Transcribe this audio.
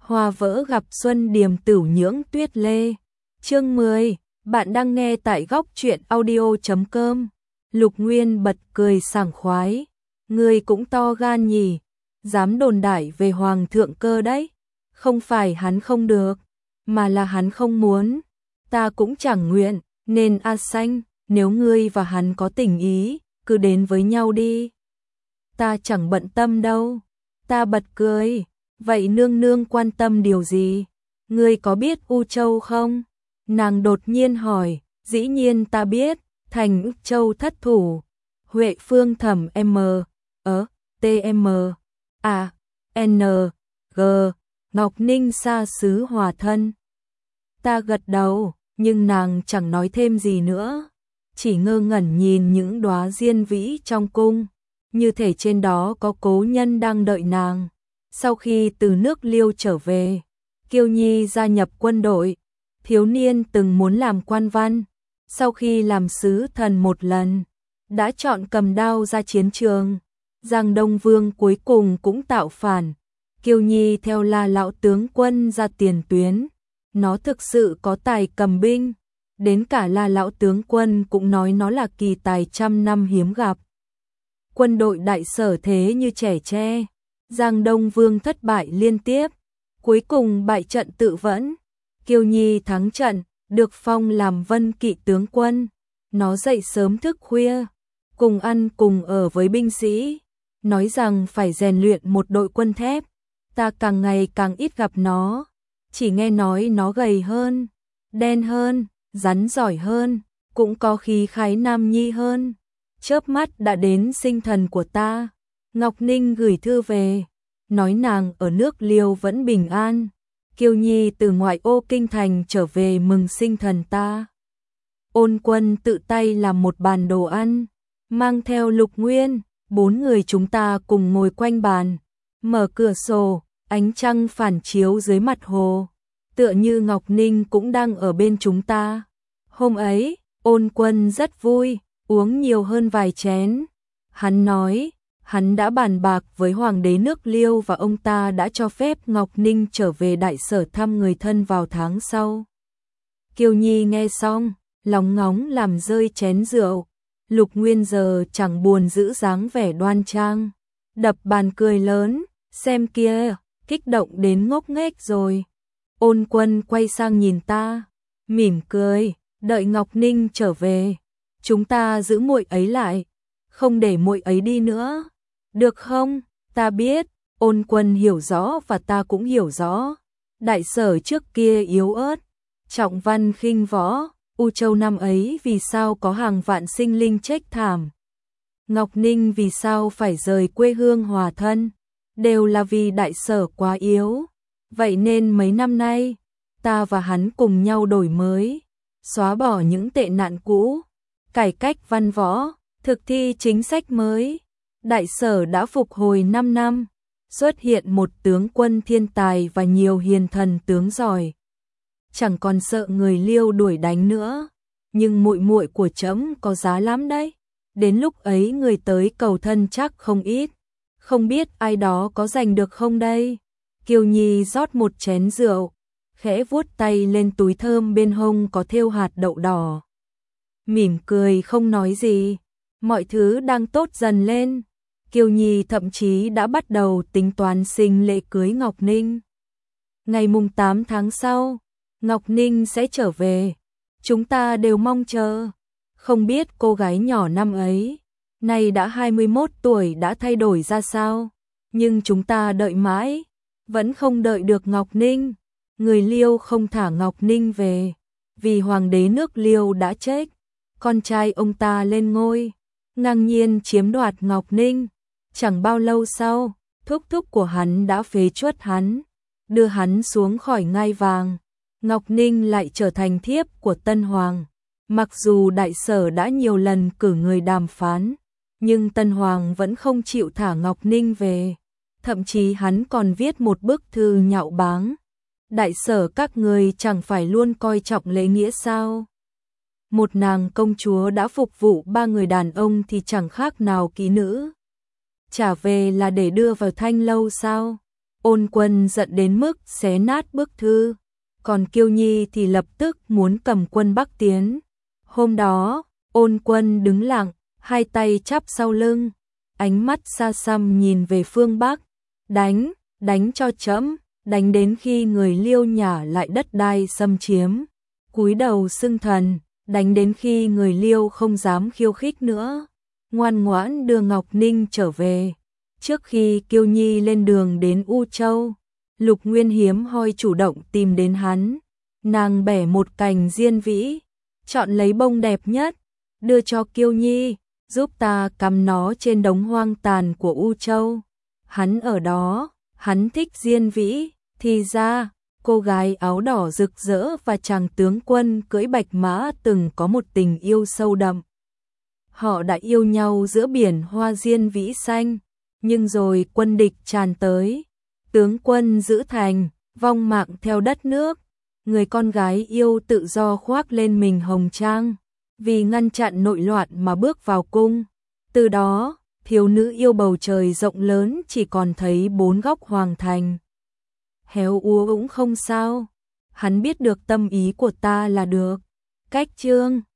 Hoa vỡ gặp xuân điềm tửu nhưỡng tuyết lê. Chương 10, bạn đang nghe tại góc truyện audio.com. Lục Nguyên bật cười sảng khoái. Ngươi cũng to gan nhỉ, dám đồn đại về hoàng thượng cơ đấy. Không phải hắn không được, mà là hắn không muốn. Ta cũng chẳng nguyện, nên A Xanh, nếu ngươi và hắn có tình ý, cứ đến với nhau đi. Ta chẳng bận tâm đâu. Ta bật cười. Vậy nương nương quan tâm điều gì? Ngươi có biết U Châu không? Nàng đột nhiên hỏi. Dĩ nhiên ta biết. Thành U Châu thất thủ. Huệ Phương Thẩm M. T.M. A. N. G. Ngọc Ninh xa xứ hòa thân. Ta gật đầu, nhưng nàng chẳng nói thêm gì nữa. Chỉ ngơ ngẩn nhìn những đóa diên vĩ trong cung. Như thể trên đó có cố nhân đang đợi nàng. Sau khi từ nước Liêu trở về, Kiêu Nhi gia nhập quân đội. Thiếu niên từng muốn làm quan văn. Sau khi làm sứ thần một lần, đã chọn cầm đao ra chiến trường. Giang Đông Vương cuối cùng cũng tạo phản. Kiêu Nhi theo La lão tướng quân ra tiền tuyến. Nó thực sự có tài cầm binh. Đến cả La lão tướng quân cũng nói nó là kỳ tài trăm năm hiếm gặp. Quân đội Đại Sở thế như trẻ tre. Giang Đông Vương thất bại liên tiếp, cuối cùng bại trận tự vẫn. Kiêu Nhi thắng trận, được phong làm Vân Kỵ tướng quân. Nó dậy sớm thức khuya, cùng ăn cùng ở với binh sĩ, nói rằng phải rèn luyện một đội quân thép. Ta càng ngày càng ít gặp nó, chỉ nghe nói nó gầy hơn, đen hơn, rắn giỏi hơn, cũng có khí khái nam nhi hơn. Chớp mắt đã đến sinh thần của ta. Ngọc Ninh gửi thư về, nói nàng ở nước Liêu vẫn bình an. Kiêu Nhi từ ngoại ô kinh thành trở về mừng sinh thần ta. Ôn Quân tự tay làm một bàn đồ ăn, mang theo Lục Nguyên, 4 người chúng ta cùng ngồi quanh bàn, mở cửa sổ, ánh trăng phản chiếu dưới mặt hồ, tựa như Ngọc Ninh cũng đang ở bên chúng ta. Hôm ấy, Ôn Quân rất vui, uống nhiều hơn vài chén. Hắn nói, hắn đã bàn bạc với hoàng đế nước Liêu và ông ta đã cho phép Ngọc Ninh trở về Đại Sở thăm người thân vào tháng sau. Kiêu Nhi nghe xong, lóng ngóng làm rơi chén rượu. Lục Nguyên giờ chẳng buồn giữ dáng vẻ đoan trang, đập bàn cười lớn, xem kia, kích động đến ngốc nghếch rồi. Ôn Quân quay sang nhìn ta, mỉm cười, đợi Ngọc Ninh trở về, chúng ta giữ muội ấy lại, không để muội ấy đi nữa. Được không? Ta biết. Ôn Quân hiểu rõ và ta cũng hiểu rõ. Đại Sở trước kia yếu ớt, trọng văn khinh võ. U Châu năm ấy vì sao có hàng vạn sinh linh chết thảm? Ngọc Ninh vì sao phải rời quê hương hòa thân? Đều là vì Đại Sở quá yếu. Vậy nên mấy năm nay, ta và hắn cùng nhau đổi mới, xóa bỏ những tệ nạn cũ, cải cách văn võ, thực thi chính sách mới. Đại Sở đã phục hồi 5 năm, xuất hiện một tướng quân thiên tài và nhiều hiền thần tướng giỏi. Chẳng còn sợ người Liêu đuổi đánh nữa, nhưng muội muội của trẫm có giá lắm đấy. Đến lúc ấy người tới cầu thân chắc không ít, không biết ai đó có giành được không đây. Kiêu Nhi rót một chén rượu, khẽ vuốt tay lên túi thơm bên hông có thêu hạt đậu đỏ. Mỉm cười không nói gì, mọi thứ đang tốt dần lên. Kiêu Nhi thậm chí đã bắt đầu tính toán sinh lễ cưới Ngọc Ninh. Ngày mùng 8 tháng sau, Ngọc Ninh sẽ trở về. Chúng ta đều mong chờ. Không biết cô gái nhỏ năm ấy, nay đã 21 tuổi đã thay đổi ra sao. Nhưng chúng ta đợi mãi, vẫn không đợi được Ngọc Ninh. Người Liêu không thả Ngọc Ninh về, vì hoàng đế nước Liêu đã chết. Con trai ông ta lên ngôi, ngang nhiên chiếm đoạt Ngọc Ninh. Chẳng bao lâu sau, thúc thúc của hắn đã phế truất hắn, đưa hắn xuống khỏi ngai vàng. Ngọc Ninh lại trở thành thiếp của Tân Hoàng. Mặc dù Đại Sở đã nhiều lần cử người đàm phán, nhưng Tân Hoàng vẫn không chịu thả Ngọc Ninh về. Thậm chí hắn còn viết một bức thư nhạo báng. Đại Sở các người chẳng phải luôn coi trọng lễ nghĩa sao? Một nàng công chúa đã phục vụ 3 người đàn ông thì chẳng khác nào kỹ nữ. Trả về là để đưa vào thanh lâu sao? Ôn Quân giận đến mức xé nát bức thư, còn Kiêu Nhi thì lập tức muốn cầm quân Bắc tiến. Hôm đó, Ôn Quân đứng lặng, hai tay chắp sau lưng, ánh mắt xa xăm nhìn về phương Bắc, đánh cho trẫm, đánh đến khi người Liêu nhả lại đất đai xâm chiếm, cúi đầu xưng thần, đánh đến khi người Liêu không dám khiêu khích nữa, ngoan ngoãn đưa Ngọc Ninh trở về. Trước khi Kiêu Nhi lên đường đến U Châu, Lục Nguyên hiếm hoi chủ động tìm đến hắn, nàng bẻ một cành diên vĩ, chọn lấy bông đẹp nhất, đưa cho Kiêu Nhi, giúp ta cắm nó trên đống hoang tàn của U Châu. Hắn ở đó, hắn thích diên vĩ, thì ra, cô gái áo đỏ rực rỡ và chàng tướng quân cưỡi bạch mã từng có một tình yêu sâu đậm. Họ đã yêu nhau giữa biển hoa diên vĩ xanh, nhưng rồi quân địch tràn tới, tướng quân giữ thành, vong mạng theo đất nước, người con gái yêu tự do khoác lên mình hồng trang, vì ngăn chặn nội loạn mà bước vào cung. Từ đó, thiếu nữ yêu bầu trời rộng lớn chỉ còn thấy bốn góc hoàng thành. Héo úa cũng không sao, hắn biết được tâm ý của ta là được. Cách chương